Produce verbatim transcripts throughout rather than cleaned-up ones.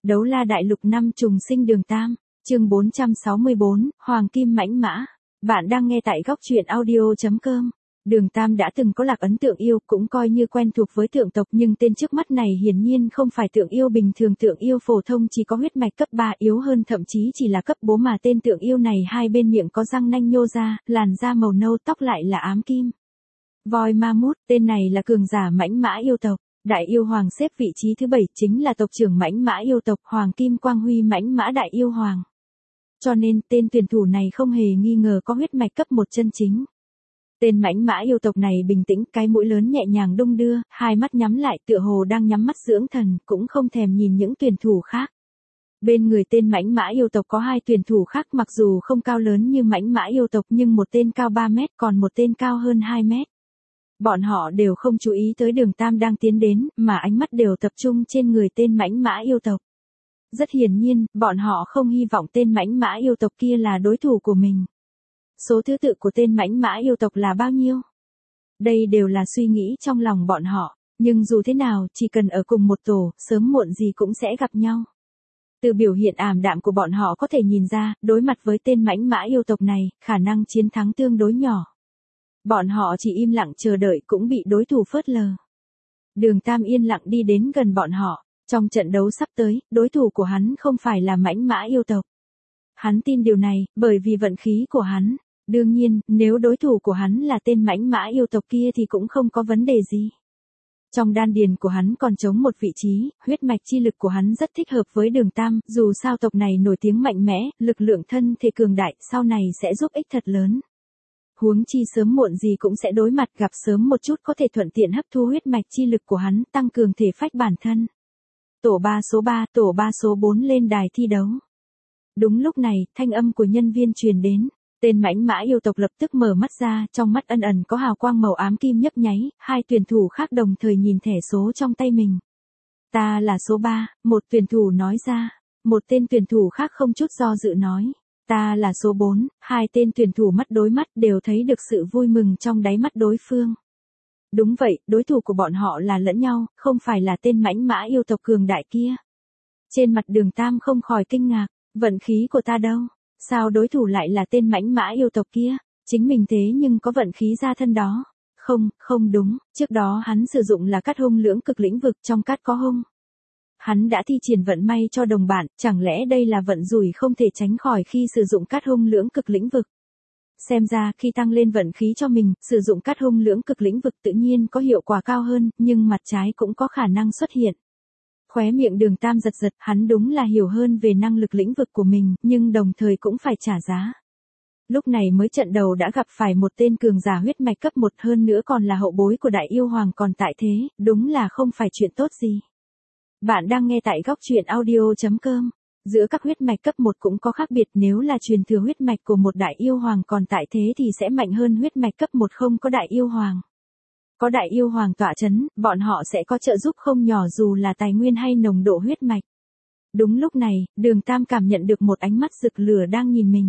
Đấu la đại lục năm trùng sinh đường tam, chương bốn trăm sáu mươi bốn, Hoàng Kim Mãnh Mã. Bạn đang nghe tại góc truyện audio chấm com. Đường Tam đã từng có lạc ấn tượng yêu, cũng coi như quen thuộc với tượng tộc, nhưng tên trước mắt này hiển nhiên không phải tượng yêu bình thường, tượng yêu phổ thông chỉ có huyết mạch cấp ba, yếu hơn thậm chí chỉ là cấp bốn, mà tên tượng yêu này hai bên miệng có răng nanh nhô ra, làn da màu nâu, tóc lại là ám kim. Voi ma mút, tên này là cường giả mãnh mã yêu tộc. Đại yêu hoàng xếp vị trí thứ bảy, chính là tộc trưởng mãnh mã yêu tộc, Hoàng Kim Quang Huy mãnh mã đại yêu hoàng. Cho nên, tên tuyển thủ này không hề nghi ngờ có huyết mạch cấp một chân chính. Tên mãnh mã yêu tộc này bình tĩnh, cái mũi lớn nhẹ nhàng đung đưa, hai mắt nhắm lại tựa hồ đang nhắm mắt dưỡng thần, cũng không thèm nhìn những tuyển thủ khác. Bên người tên mãnh mã yêu tộc có hai tuyển thủ khác, mặc dù không cao lớn như mãnh mã yêu tộc nhưng một tên cao ba mét, còn một tên cao hơn hai mét. Bọn họ đều không chú ý tới đường Tam đang tiến đến, mà ánh mắt đều tập trung trên người tên mãnh mã yêu tộc. Rất hiển nhiên, bọn họ không hy vọng tên mãnh mã yêu tộc kia là đối thủ của mình. Số thứ tự của tên mãnh mã yêu tộc là bao nhiêu? Đây đều là suy nghĩ trong lòng bọn họ, nhưng dù thế nào, chỉ cần ở cùng một tổ, sớm muộn gì cũng sẽ gặp nhau. Từ biểu hiện ảm đạm của bọn họ có thể nhìn ra, đối mặt với tên mãnh mã yêu tộc này, khả năng chiến thắng tương đối nhỏ. Bọn họ chỉ im lặng chờ đợi cũng bị đối thủ phớt lờ. Đường Tam yên lặng đi đến gần bọn họ, trong trận đấu sắp tới, đối thủ của hắn không phải là mãnh mã yêu tộc. Hắn tin điều này, bởi vì vận khí của hắn. Đương nhiên, nếu đối thủ của hắn là tên mãnh mã yêu tộc kia thì cũng không có vấn đề gì. Trong đan điền của hắn còn trống một vị trí, huyết mạch chi lực của hắn rất thích hợp với đường Tam, dù sao tộc này nổi tiếng mạnh mẽ, lực lượng thân thể cường đại, sau này sẽ giúp ích thật lớn. Huống chi sớm muộn gì cũng sẽ đối mặt, gặp sớm một chút có thể thuận tiện hấp thu huyết mạch chi lực của hắn, tăng cường thể phách bản thân. Tổ ba số ba, tổ ba số bốn lên đài thi đấu. Đúng lúc này, thanh âm của nhân viên truyền đến. Tên mãnh mã yêu tộc lập tức mở mắt ra, trong mắt ẩn ẩn có hào quang màu ám kim nhấp nháy, hai tuyển thủ khác đồng thời nhìn thẻ số trong tay mình. Ta là số ba, một tuyển thủ nói ra, một tên tuyển thủ khác không chút do dự nói. Ta là số bốn, hai tên tuyển thủ mắt đối mắt đều thấy được sự vui mừng trong đáy mắt đối phương. Đúng vậy, đối thủ của bọn họ là lẫn nhau, không phải là tên mãnh mã yêu tộc cường đại kia. Trên mặt đường Tam không khỏi kinh ngạc, vận khí của ta đâu? Sao đối thủ lại là tên mãnh mã yêu tộc kia? Chính mình thế nhưng có vận khí ra thân đó. Không, không đúng, trước đó hắn sử dụng là cát hung lưỡng cực lĩnh vực, trong cát có hung. Hắn đã thi triển vận may cho đồng bạn, chẳng lẽ đây là vận rủi không thể tránh khỏi khi sử dụng cát hung lưỡng cực lĩnh vực? Xem ra khi tăng lên vận khí cho mình, sử dụng cát hung lưỡng cực lĩnh vực tự nhiên có hiệu quả cao hơn, nhưng mặt trái cũng có khả năng xuất hiện. Khóe miệng đường Tam giật giật, hắn đúng là hiểu hơn về năng lực lĩnh vực của mình, nhưng đồng thời cũng phải trả giá. Lúc này mới trận đầu đã gặp phải một tên cường giả huyết mạch cấp một, hơn nữa còn là hậu bối của đại yêu hoàng còn tại thế, đúng là không phải chuyện tốt gì. Bạn đang nghe tại góc truyện audio chấm com. Giữa các huyết mạch cấp một cũng có khác biệt, nếu là truyền thừa huyết mạch của một đại yêu hoàng còn tại thế thì sẽ mạnh hơn huyết mạch cấp một không có đại yêu hoàng. Có đại yêu hoàng tọa chấn, bọn họ sẽ có trợ giúp không nhỏ dù là tài nguyên hay nồng độ huyết mạch. Đúng lúc này, đường Tam cảm nhận được một ánh mắt rực lửa đang nhìn mình.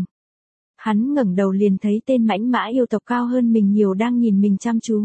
Hắn ngẩng đầu liền thấy tên mãnh mã yêu tộc cao hơn mình nhiều đang nhìn mình chăm chú.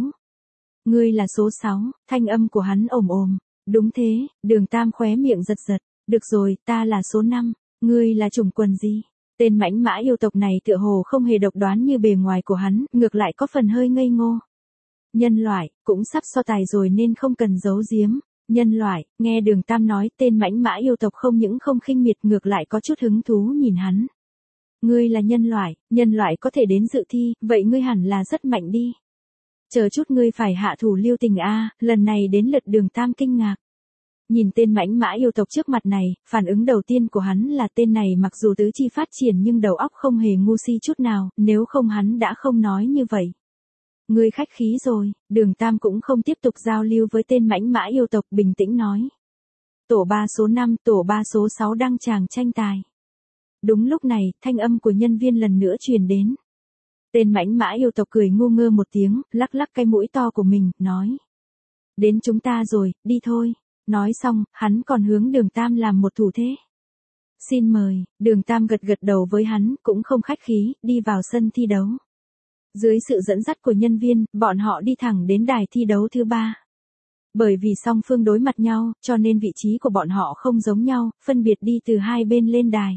Ngươi là số sáu, thanh âm của hắn ồm ồm. Đúng thế, đường Tam khóe miệng giật giật. Được rồi, ta là số năm, ngươi là chủng quần gì? Tên mãnh mã yêu tộc này tựa hồ không hề độc đoán như bề ngoài của hắn, ngược lại có phần hơi ngây ngô. Nhân loại, cũng sắp so tài rồi nên không cần giấu giếm. Nhân loại, nghe đường Tam nói, tên mãnh mã yêu tộc không những không khinh miệt, ngược lại có chút hứng thú nhìn hắn. Ngươi là nhân loại, nhân loại có thể đến dự thi, vậy ngươi hẳn là rất mạnh đi. Chờ chút ngươi phải hạ thủ lưu tình a, lần này đến lượt đường Tam kinh ngạc. Nhìn tên mãnh mã yêu tộc trước mặt này, phản ứng đầu tiên của hắn là tên này mặc dù tứ chi phát triển nhưng đầu óc không hề ngu si chút nào, nếu không hắn đã không nói như vậy. Ngươi khách khí rồi, đường Tam cũng không tiếp tục giao lưu với tên mãnh mã yêu tộc, bình tĩnh nói. Tổ ba số năm, tổ ba số sáu đăng tràng tranh tài. Đúng lúc này, thanh âm của nhân viên lần nữa truyền đến. Tên mãnh mã yêu tộc cười ngu ngơ một tiếng, lắc lắc cái mũi to của mình, nói. Đến chúng ta rồi, đi thôi. Nói xong, hắn còn hướng đường Tam làm một thủ thế. Xin mời, đường Tam gật gật đầu với hắn, cũng không khách khí, đi vào sân thi đấu. Dưới sự dẫn dắt của nhân viên, bọn họ đi thẳng đến đài thi đấu thứ ba. Bởi vì song phương đối mặt nhau, cho nên vị trí của bọn họ không giống nhau, phân biệt đi từ hai bên lên đài.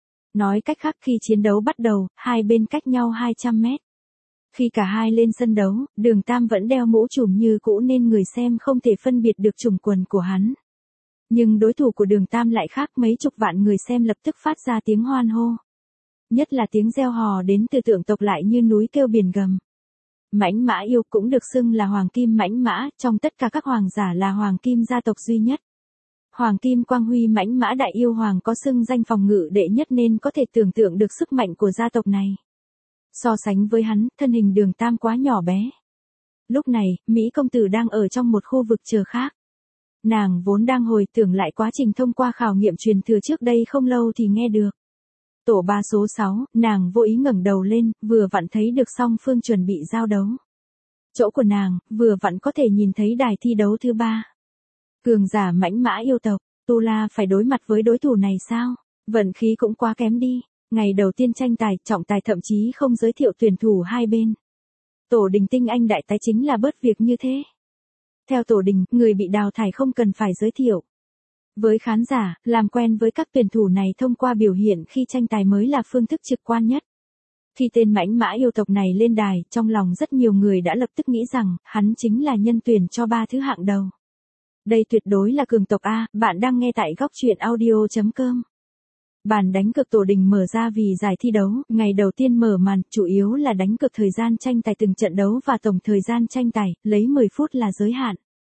Nói cách khác khi chiến đấu bắt đầu, hai bên cách nhau hai trăm mét. Khi cả hai lên sân đấu, Đường Tam vẫn đeo mũ trùm như cũ nên người xem không thể phân biệt được chùm quần của hắn. Nhưng đối thủ của Đường Tam lại khác, mấy chục vạn người xem lập tức phát ra tiếng hoan hô. Nhất là tiếng reo hò đến từ Tưởng tộc lại như núi kêu biển gầm. Mãnh Mã Yêu cũng được xưng là Hoàng Kim Mãnh Mã, trong tất cả các hoàng giả là Hoàng Kim gia tộc duy nhất. Hoàng Kim Quang Huy Mãnh Mã Đại Yêu Hoàng có xưng danh phòng ngự đệ nhất nên có thể tưởng tượng được sức mạnh của gia tộc này. So sánh với hắn, thân hình Đường Tam quá nhỏ bé. Lúc này, Mỹ công tử đang ở trong một khu vực chờ khác. Nàng vốn đang hồi tưởng lại quá trình thông qua khảo nghiệm truyền thừa trước đây không lâu thì nghe được. Tổ ba số sáu, nàng vô ý ngẩng đầu lên, vừa vặn thấy được song phương chuẩn bị giao đấu. Chỗ của nàng, vừa vặn có thể nhìn thấy đài thi đấu thứ ba. Cường giả Mãnh Mã Yêu tộc, Tu La phải đối mặt với đối thủ này sao? Vận khí cũng quá kém đi. Ngày đầu tiên tranh tài, trọng tài thậm chí không giới thiệu tuyển thủ hai bên. Tổ Đình tinh anh đại tái chính là bớt việc như thế. Theo Tổ Đình, người bị đào thải không cần phải giới thiệu. Với khán giả, làm quen với các tuyển thủ này thông qua biểu hiện khi tranh tài mới là phương thức trực quan nhất. Khi tên Mãnh Mã Yêu tộc này lên đài, trong lòng rất nhiều người đã lập tức nghĩ rằng, hắn chính là nhân tuyển cho ba thứ hạng đầu. Đây tuyệt đối là cường tộc A, bạn đang nghe tại góc truyện audio chấm com. Bàn đánh cược Tổ Đình mở ra vì giải thi đấu, ngày đầu tiên mở màn, chủ yếu là đánh cược thời gian tranh tài từng trận đấu và tổng thời gian tranh tài, lấy mười phút là giới hạn.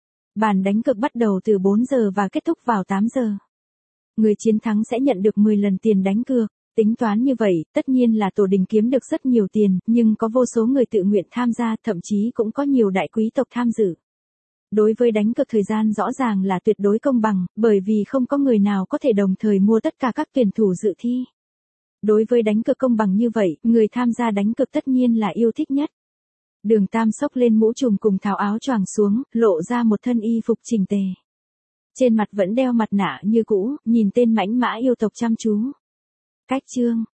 Bàn đánh cược bắt đầu từ bốn giờ và kết thúc vào tám giờ. Người chiến thắng sẽ nhận được mười lần tiền đánh cược. Tính toán như vậy, tất nhiên là Tổ Đình kiếm được rất nhiều tiền, nhưng có vô số người tự nguyện tham gia, thậm chí cũng có nhiều đại quý tộc tham dự. Đối với đánh cược thời gian rõ ràng là tuyệt đối công bằng, bởi vì không có người nào có thể đồng thời mua tất cả các tuyển thủ dự thi. Đối với đánh cược công bằng như vậy, người tham gia đánh cược tất nhiên là yêu thích nhất. Đường Tam xốc lên mũ trùm cùng tháo áo choàng xuống, lộ ra một thân y phục chỉnh tề. Trên mặt vẫn đeo mặt nạ như cũ, nhìn tên Mãnh Mã Yêu tộc chăm chú. Cách chương,